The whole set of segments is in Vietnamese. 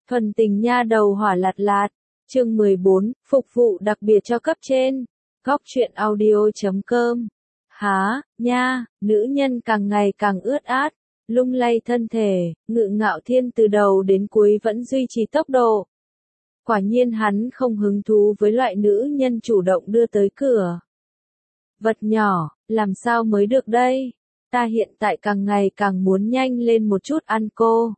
Thuần tình nha đầu hỏa lạt lạt. Chương 14, phục vụ đặc biệt cho cấp trên. Góc truyện audio.com. Há, nha, nữ nhân càng ngày càng ướt át, lung lay thân thể, Ngự Ngạo Thiên từ đầu đến cuối vẫn duy trì tốc độ. Quả nhiên hắn không hứng thú với loại nữ nhân chủ động đưa tới cửa. Vật nhỏ, làm sao mới được đây? Ta hiện tại càng ngày càng muốn nhanh lên một chút ăn cô.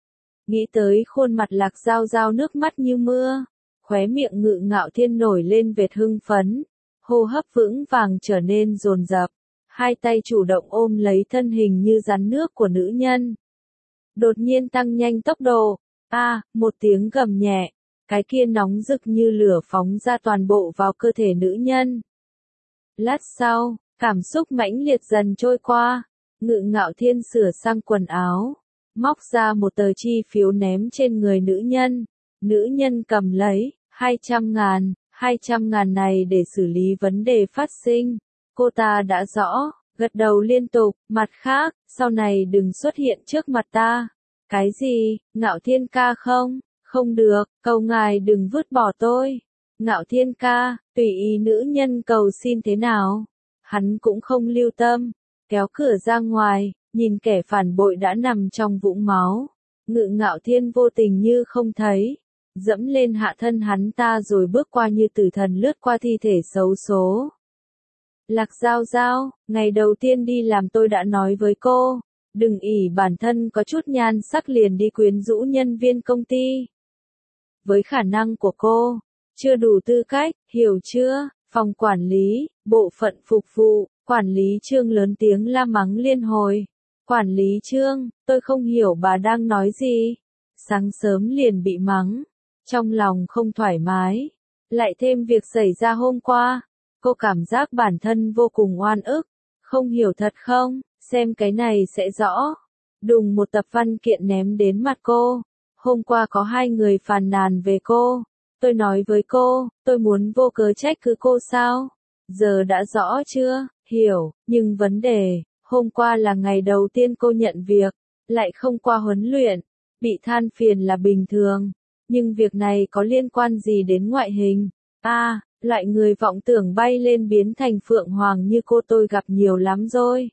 Nghĩ tới khuôn mặt Lạc Giao Giao nước mắt như mưa, khóe miệng Ngự Ngạo Thiên nổi lên vệt hưng phấn, hô hấp vững vàng trở nên dồn dập, hai tay chủ động ôm lấy thân hình như rắn nước của nữ nhân. Đột nhiên tăng nhanh tốc độ, một tiếng gầm nhẹ, cái kia nóng rực như lửa phóng ra toàn bộ vào cơ thể nữ nhân. Lát sau, cảm xúc mãnh liệt dần trôi qua, Ngự Ngạo Thiên sửa sang quần áo, móc ra một tờ chi phiếu ném trên người nữ nhân. Nữ nhân cầm lấy, 200.000, 200.000 này để xử lý vấn đề phát sinh. Cô ta đã rõ, gật đầu liên tục, mặt khác, sau này đừng xuất hiện trước mặt ta. Cái gì, Ngạo Thiên ca không? Không được, cầu ngài đừng vứt bỏ tôi. Ngạo Thiên ca, tùy ý nữ nhân cầu xin thế nào. Hắn cũng không lưu tâm, kéo cửa ra ngoài, nhìn kẻ phản bội đã nằm trong vũng máu. Ngự Ngạo Thiên vô tình như không thấy, dẫm lên hạ thân hắn ta rồi bước qua như tử thần lướt qua thi thể xấu số. Lạc Giao Giao, ngày đầu tiên đi làm tôi đã nói với cô, đừng ỷ bản thân có chút nhan sắc liền đi quyến rũ nhân viên công ty. Với khả năng của cô, chưa đủ tư cách, hiểu chưa? Phòng quản lý, bộ phận phục vụ, quản lý Trương lớn tiếng la mắng liên hồi. Quản lý Trương, tôi không hiểu bà đang nói gì. Sáng sớm liền bị mắng, trong lòng không thoải mái. Lại thêm việc xảy ra hôm qua, cô cảm giác bản thân vô cùng oan ức. Không hiểu thật không, xem cái này sẽ rõ. Đùng một tập văn kiện ném đến mặt cô. Hôm qua có 2 người phàn nàn về cô. Tôi nói với cô, tôi muốn vô cớ trách cứ cô sao? Giờ đã rõ chưa? Hiểu, nhưng vấn đề, hôm qua là ngày đầu tiên cô nhận việc, lại không qua huấn luyện, bị than phiền là bình thường, nhưng việc này có liên quan gì đến ngoại hình? Loại người vọng tưởng bay lên biến thành phượng hoàng như cô tôi gặp nhiều lắm rồi.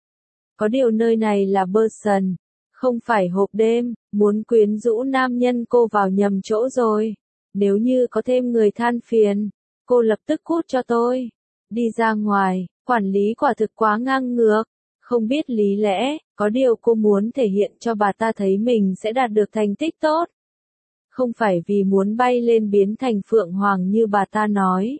Có điều nơi này là Boston, không phải hộp đêm, muốn quyến rũ nam nhân cô vào nhầm chỗ rồi. Nếu như có thêm người than phiền, cô lập tức cút cho tôi. Đi ra ngoài, quản lý quả thực quá ngang ngược, không biết lý lẽ, có điều cô muốn thể hiện cho bà ta thấy mình sẽ đạt được thành tích tốt. Không phải vì muốn bay lên biến thành phượng hoàng như bà ta nói.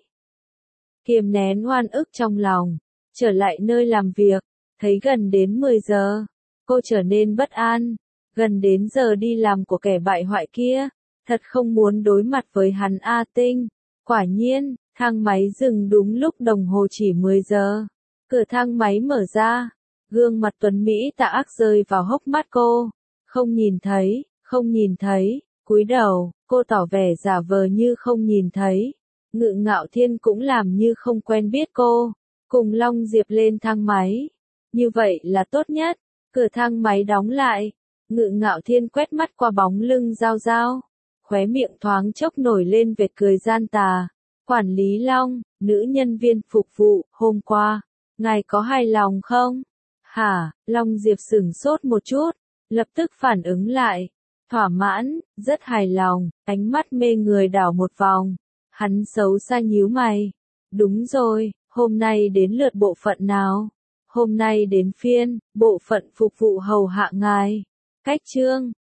Kiềm nén oan ức trong lòng, trở lại nơi làm việc, thấy gần đến 10 giờ, cô trở nên bất an, gần đến giờ đi làm của kẻ bại hoại kia, thật không muốn đối mặt với hắn A Tinh. Quả nhiên, thang máy dừng đúng lúc đồng hồ chỉ 10 giờ. Cửa thang máy mở ra, gương mặt tuấn Mỹ tà ác rơi vào hốc mắt cô. Không nhìn thấy, cúi đầu, cô tỏ vẻ giả vờ như không nhìn thấy. Ngự Ngạo Thiên cũng làm như không quen biết cô, cùng Long Diệp lên thang máy. Như vậy là tốt nhất, cửa thang máy đóng lại. Ngự Ngạo Thiên quét mắt qua bóng lưng Giao Giao, khóe miệng thoáng chốc nổi lên vệt cười gian tà. Quản lý Long, nữ nhân viên phục vụ, hôm qua, ngài có hài lòng không? Hả? Long Diệp sửng sốt một chút, lập tức phản ứng lại. Thỏa mãn, rất hài lòng, ánh mắt mê người đảo một vòng. Hắn xấu xa nhíu mày. Đúng rồi, hôm nay đến lượt bộ phận nào? Hôm nay đến phiên, bộ phận phục vụ hầu hạ ngài. Cách Trương,